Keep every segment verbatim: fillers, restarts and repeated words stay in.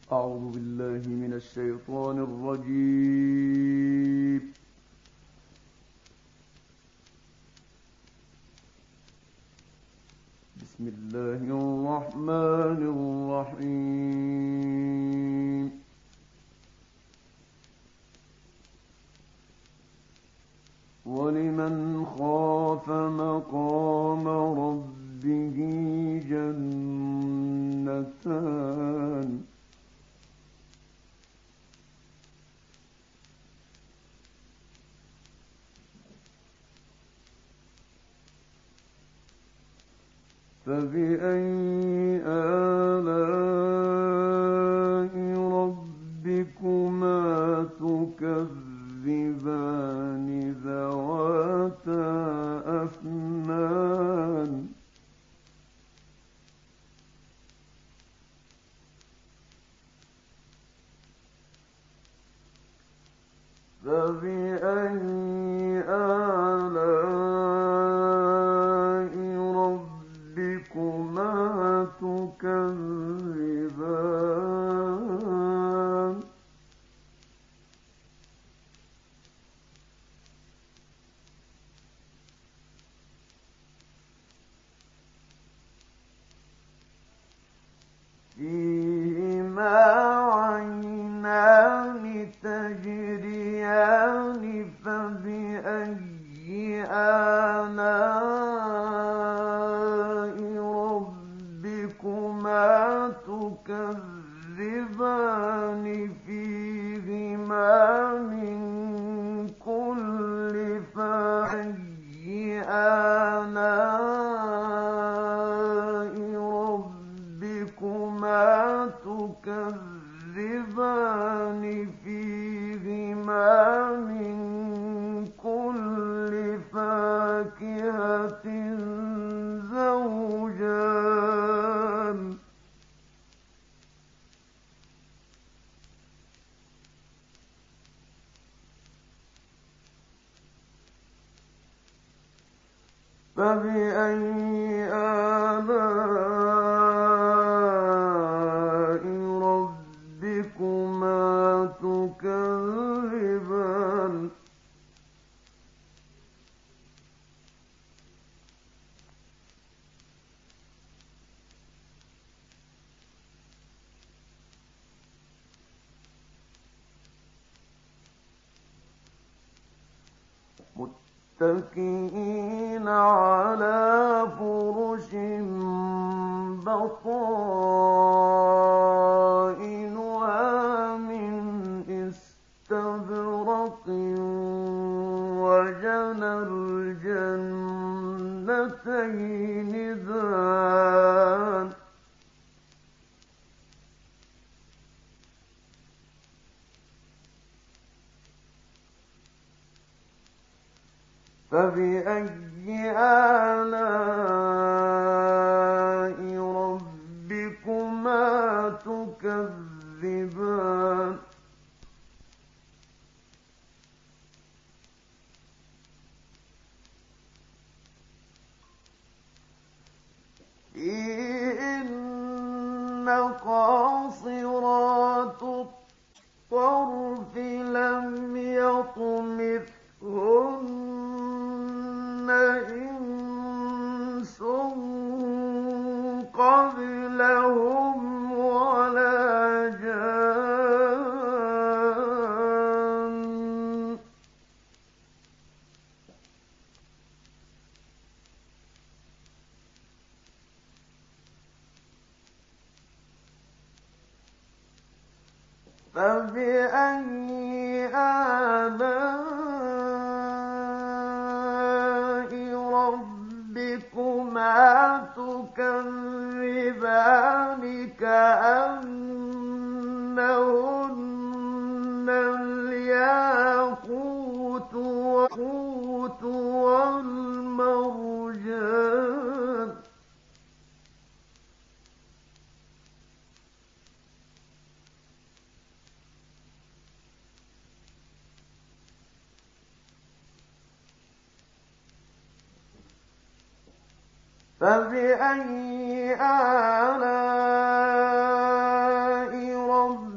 أعوذ بالله من الشيطان الرجيم. بسم الله الرحمن الرحيم. ولمن خاف مقام ربه جنتان فبأي آلاء ربكما تكذبان ذواتا أفنان فبأي آلاء ربكما تكذبان فيهما عينان تجريان فبأي آلاء ربكما تكذبان فيهما من كل فبأي آلاء ربكما تكذبان فيهما من كل فاكهة زوجان فبأي آلاء ربكما تكذبان متكئين على فرش بطائنها من استبرق وجنى الجنتين دان فبأي آلاء ربكما تكذبان فيهن قاصرات الطرف لم يطمثهن إنس قبلهم ولا جان فبأي آلاء ربكما تكذبان كأنهن الياقوت والياقوت والمرجان فبأي آلاء ربكما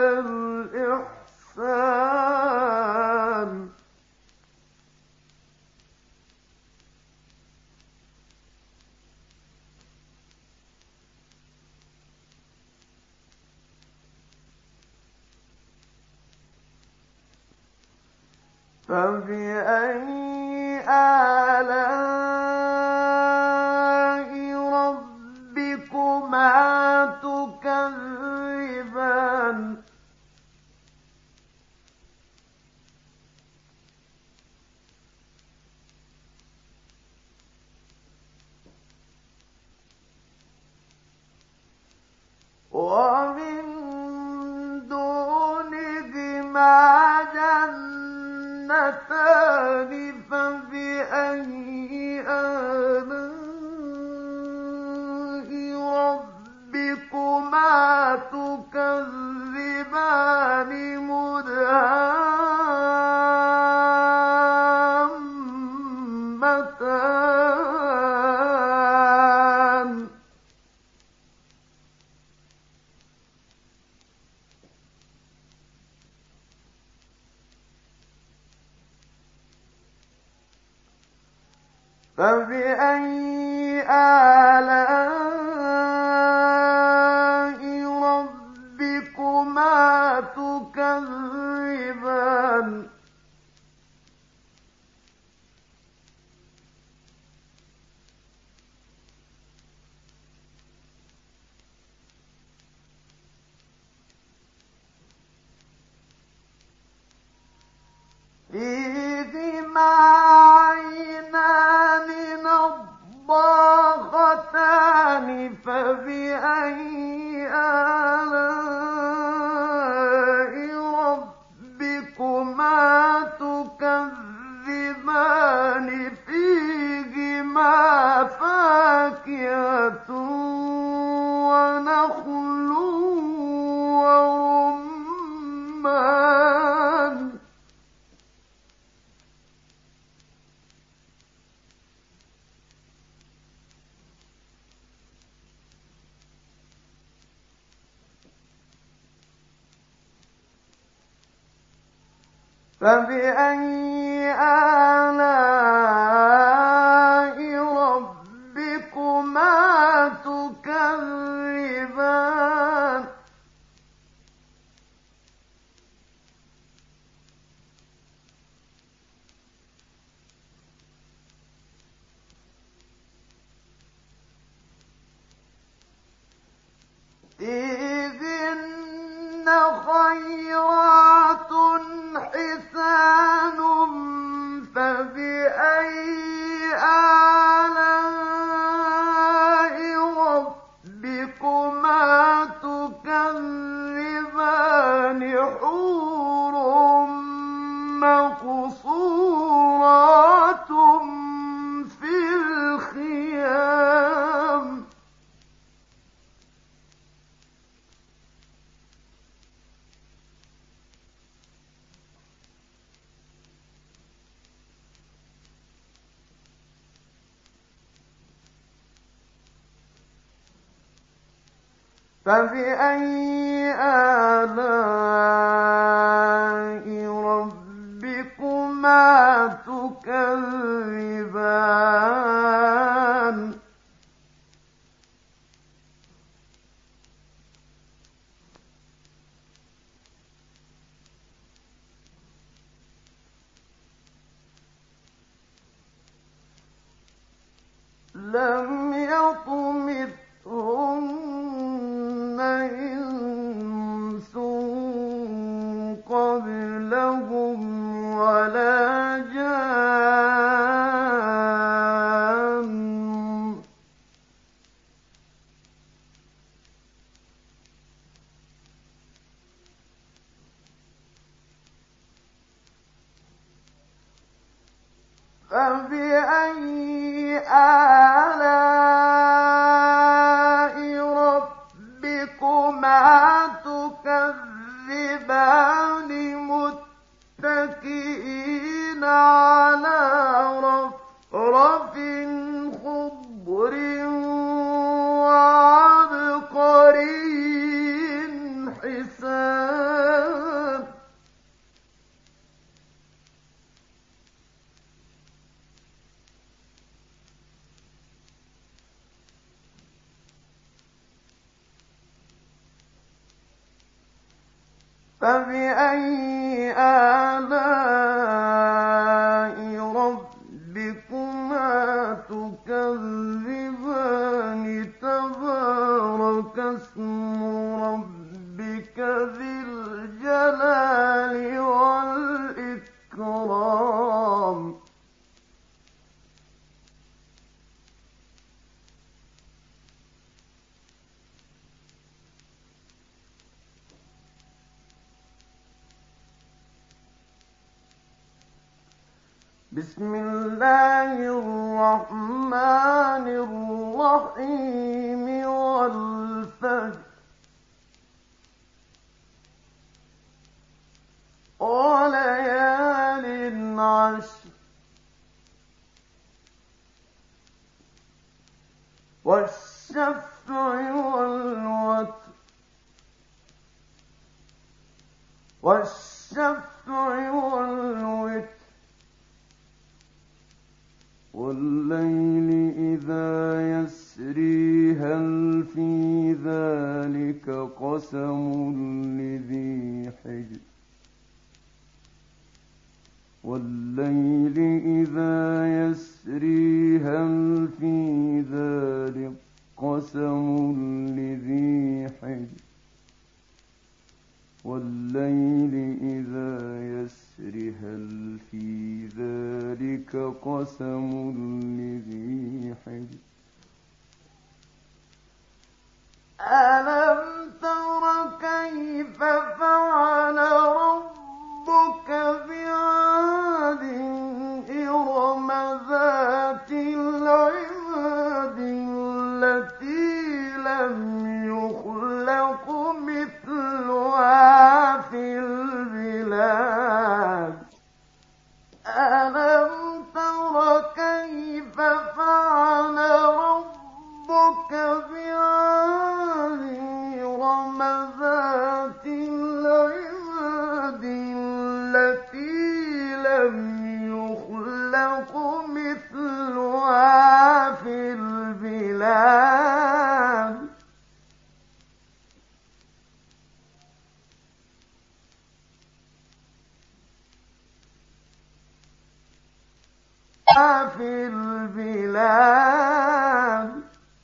الإحسان فبأي آلاء ربكما تكذبان ومن دونهما جنتان فبأي آلاء ربكما تكذبان مدهامتان فبأي آلاء ربكما تكذبان فيهما عينان نضاختان فبأي آلاء ربكما تكذبان فيهما فاكهة ونخل ورمان فبأي آلاء ربكما تكذبان فيهن خيرات حسان فبأي آلاء ربكما تكذبان حور مقصورات في الخيام فبأي آلاء ربكما تكذبان لم يطمثهن إنس قبلهم ولا جان فبأي آلاء ربكما تكذبان متكئين على رفرف خضر وعبقري حسان فبأي آلاء ربكما تكذبان تبارك اسم ربك ذي الجلال والإكرام بسم الله الرحمن الرحيم والفجر وليال عشر والشفع والوتر والشفع والوتر والليل إذا يسري هل في ذلك قسم لذي حجر والليل إذا يسري هل في ذلك قسم لذي حجر والليل إذا يسري هل في ذلك قسم لذي حجر ألم تر كيف فعل ربك بعاد إرم ذات العماد التي لم يخلق مثلها في البلاد ألم تر كيف فعل ربك بعاد إرم ذات العماد التي لم يخلق مثلها في البلاد في البلاد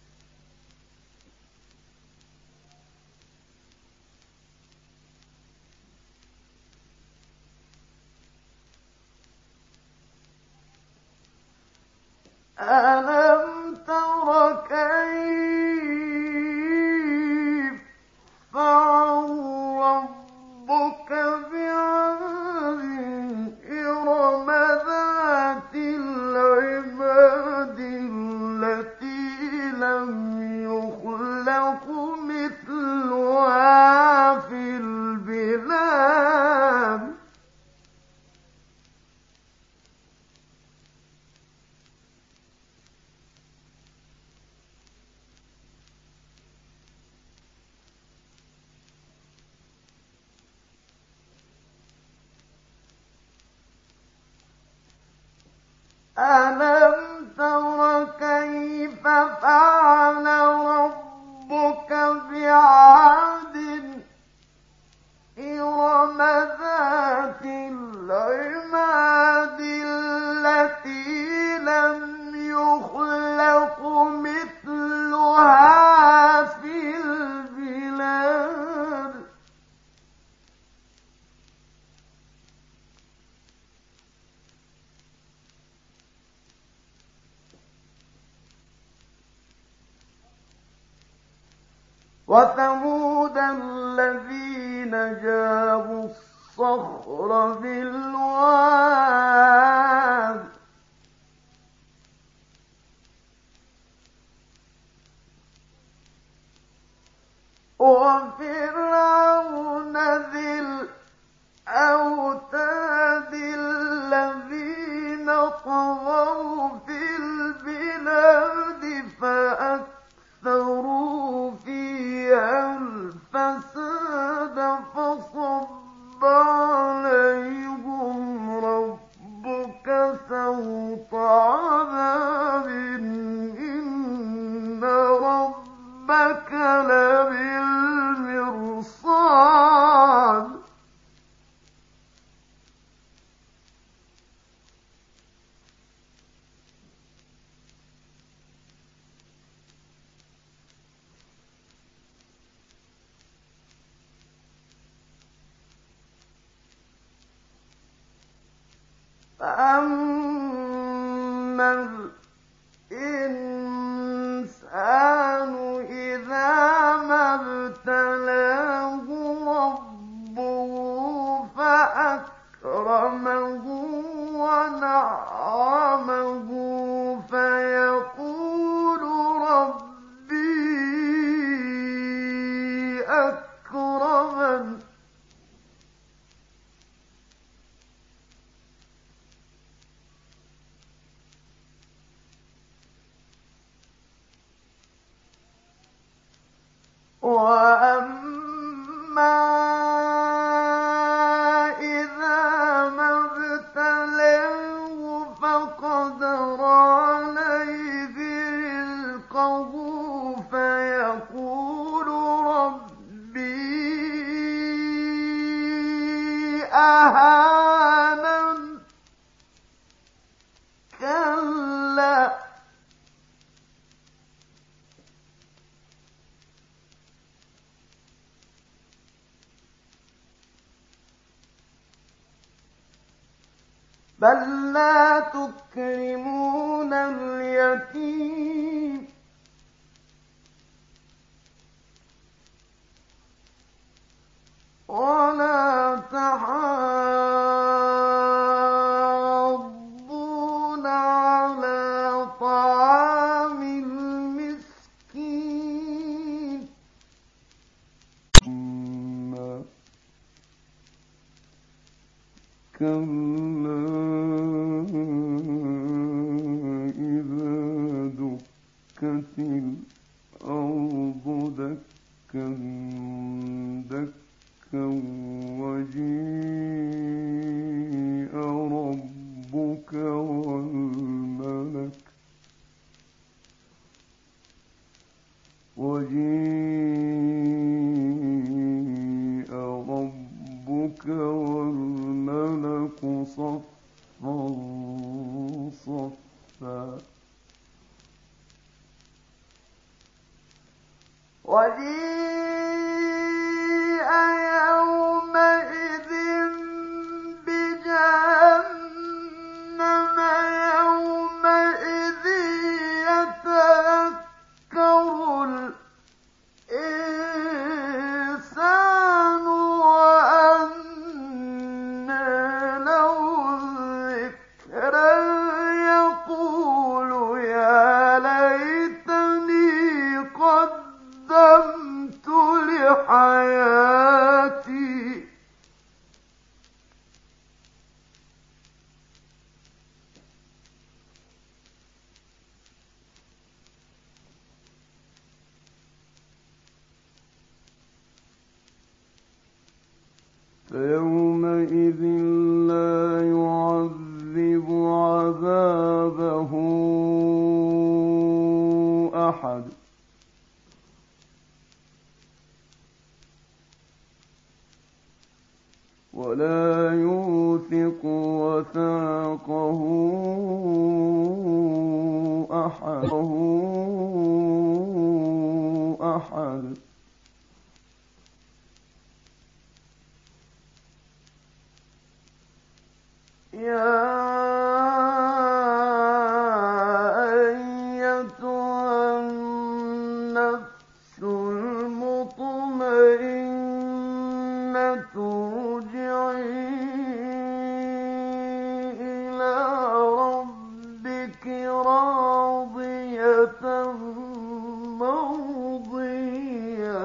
ألم تر كيف فعل ربك بعاد إرم ذات العماد التي لم يخلق مثلها في البلاد ألم تر كيف فعل ربك بعاد إرم ذات العماد التي لم يخلق مثلها في البلاد وثمود الذين جابوا الصخر بالواد وفرعون ذي الأوتاد الذين طغوا في البلاد فأكثروا فيها الفساد فصب عليهم ربك سوط عذاب إن ربك لبالمرصاد فَأَمَّا الْإِنسَانُ إِذَا مَا ابْتَلَاهُ رَبُّهُ فَأَكْرَمَهُ وَنَعَّمَهُ فَيَقُولُ رَبِّي أَكْرَمَنِ وَأَمَّا إِذَا مَا ابْتَلَاهُ فَقَدَرَ عَلَيْهِ رِزْقَهُ فَيَقُولُ رَبِّي أَهَانَنِ كَلَّا بَل لَّا تُكْرِمُونَ الْيَتِيمَ وَلَا تَحَاضُّونَ عَلَىٰ طَعَامِ الْمِسْكِينِ كَلَّا إِذَا دُكَّتِ الْأَرْضُ دَكًّا دَكًّا وَجِيءَ رَبُّكَ وَالْمَلَكُ وَجِيءَ رَبُّكَ وَالْمَلَكُ صَفًّا صَفًّا وَجِيءَ يَوْمَئِذٍ بِجَهَنَّمَ يَوْمَئِذٍ يَتَذَكَّرُ الْإِنسَانُ وَأَنَّىٰ لَهُ الذِّكْرَىٰ يَقُولُ يَا لَيْتَنِي قَدَّمْتُ لِحَيَاتِي فَيَوْمَئِذٍ لَّا يُعَذِّبُ عَذَابَهُ أَحَدٌ وَلَا يُوثِقُ وَثَاقَهُ أَحَدٌ يَا أَيَّتُهَا النَّفْسُ الْمُطْمَئِنَّةُ ارْجِعِي إِلَىٰ رَبِّكِ رَاضِيَةً مَّرْضِيَّةً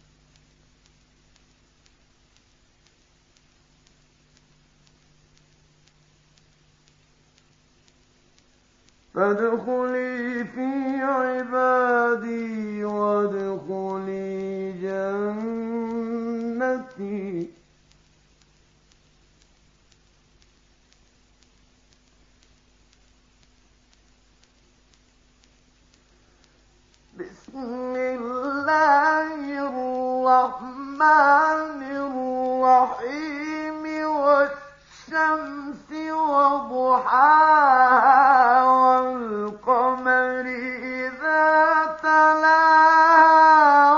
فادخلي في عبادي وادخلي جنتي بسم الله الرحمن الرحيم والشمس وضحاها والقمر إذا تلاها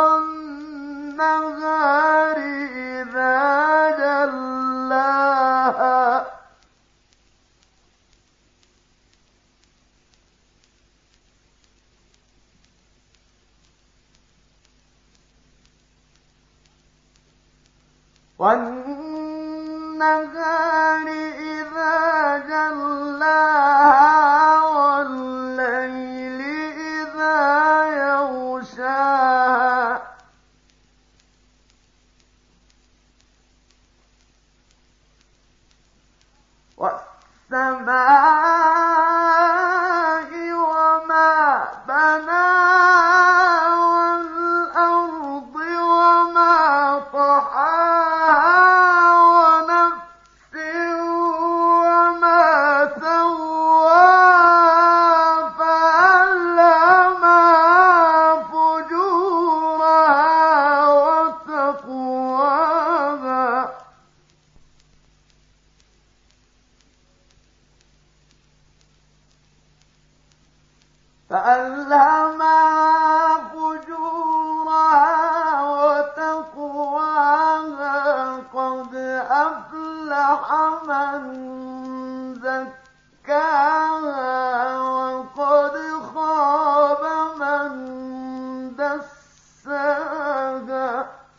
والنهار إذا جلاها وَالنَّهَارِ إِذَا جَلَّاهَا وَاللَّيْلِ إِذَا يَغْشَاهَا وَالسَّمَاءِ وَمَا بَنَاهَا وَالْأَرْضِ وَمَا طَحَاهَا وَنَفْسٍ وَمَا سَوَّاهَا فَأَلْهَمَهَا فُجُورَهَا وَتَقْوَاهَا فَأَلْهَمَهَا فُجُورَهَا وَتَقْوَاهَا قَدْ أَفْلَحَ مَن زَكَّاهَا وَقَدْ خَابَ مَن دَسَّاهَا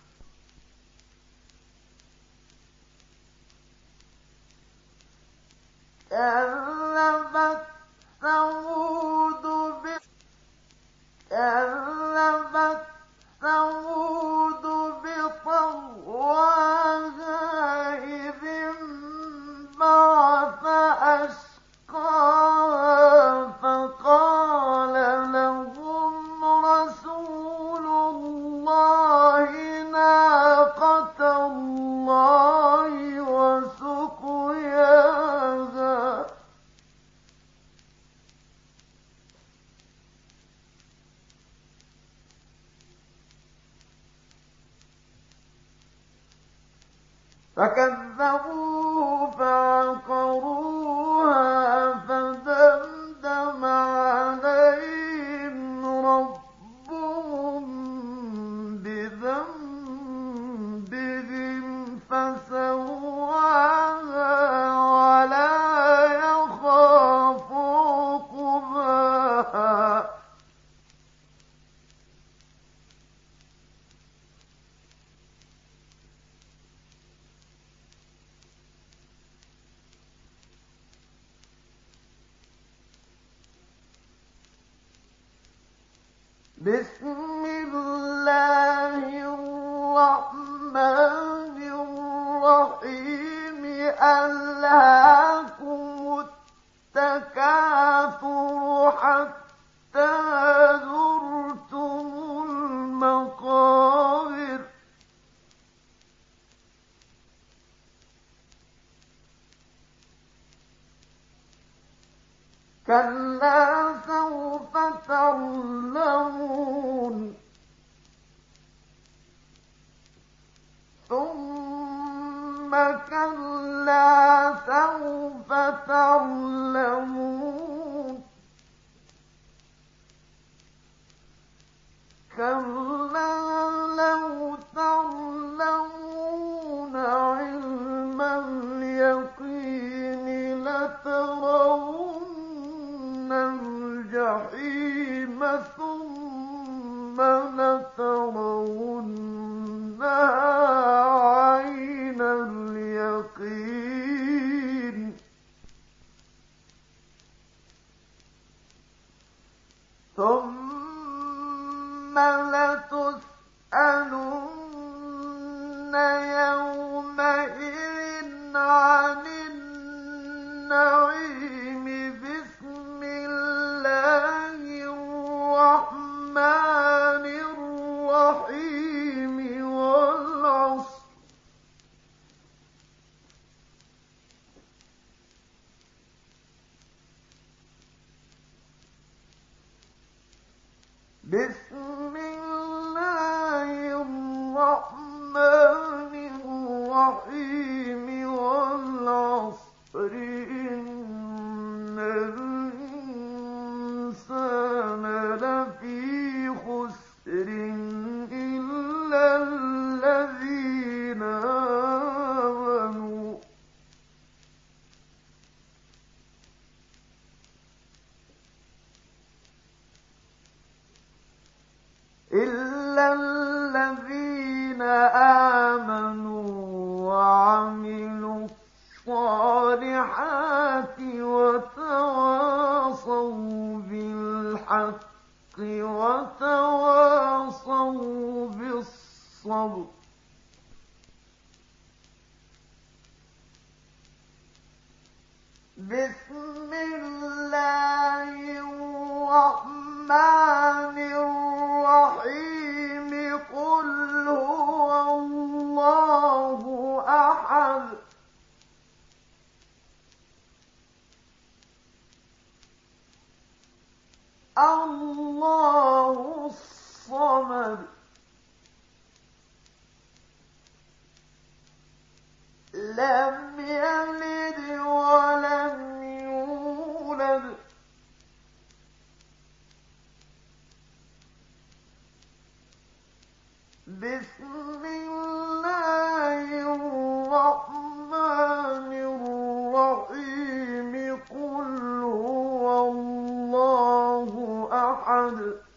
كَذَّبَتْ ثَمُودُ كَذَّبَتْ ثَمُودُ بِطَغْوَاهَا إِذِ انبَعَثَ أَشْقَاهَا فَقَالَ لَهُمْ رَسُولُ اللَّهِ نَاقَةَ اللَّهِ وَسُقْيَاهَا فَكَذَّبُوهُ فَعَقَرُوهَا فَدَمْدَمَ عَلَيْهِمْ رَبُّهُم بِذَنبِهِمْ فَسَوَّاهَا وَلَا يَخَافُ عُقْبَاهَا بسم الله الرحمن الرحيم ألهاكم التكاثر حتى زرتم المقابر كلا سوف تعلمون ثم كلا سوف تعلمون كلا لو تعلمون علم اليقين لترون الجحيم ثم لترونها عين اليقين ثم لتسألن يومئذ عن النعيم بسم الله الرحمن الرحيم والعصر بسم الله الرحمن الرحيم والعصر إن الإنسان لفي خسر إلا الذين آمنوا إلا الذين آمنوا الصالحات وتواصوا بالحق وتواصوا بالصبر. بسم الله الرحمن الرحيم. قل هو الله أحد الله الصمد لم يلد ولم يولد بسم الله الرحمن الرحيم. قل هو الله أحد